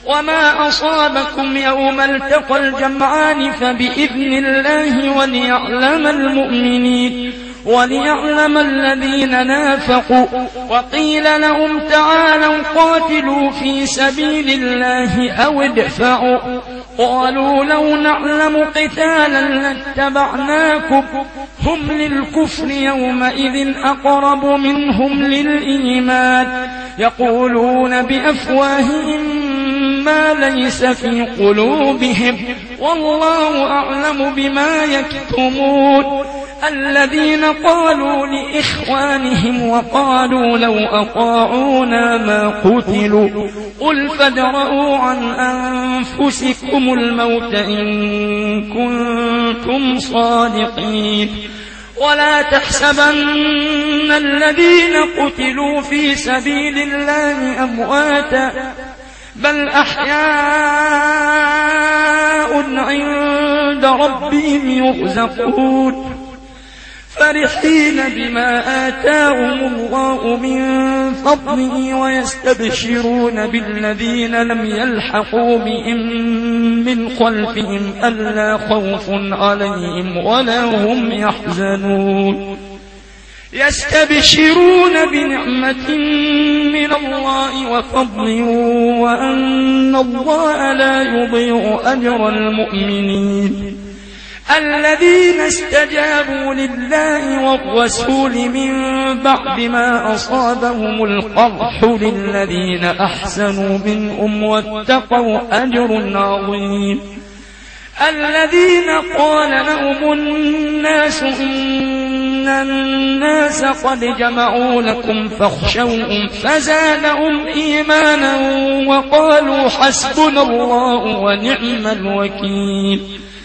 وما أصابكم يوم التقى الجمعان فبإذن الله وليعلم الذين نافقوا. وقيل لهم تعالوا قاتلوا في سبيل الله أو ادفعوا. قالوا لو نعلم قتالا لاتبعناكم هم للكفر يومئذ أقرب منهم للإيمان يقولون بأفواههم ما ليس في قلوبهم والله أعلم بما يكتمون. الذين قالوا لإخوانهم وقالوا لو أطاعونا ما قتلوا قل فادرءوا عن أنفسكم الموت إن كنتم صادقين. ولا تحسبن الذين قتلوا في سبيل الله أمواتا بل أحياء عند ربهم يرزقون فرحين بما آتاهم الله من فضله ويستبشرون بالذين لم يلحقوا بهم من خلفهم ألا خوف عليهم ولا هم يحزنون يستبشرون بنعمة من الله وفضل وأن الله لا يضيع أجر المؤمنين الذين استجابوا لله والرسول من بعد ما أصابهم القرح للذين أحسنوا منهم واتقوا أجر عظيم. الذين قال لهم الناس إن الناس قد جمعوا لكم فاخشوهم فزادهم إيمانا وقالوا حسبنا الله ونعم الوكيل.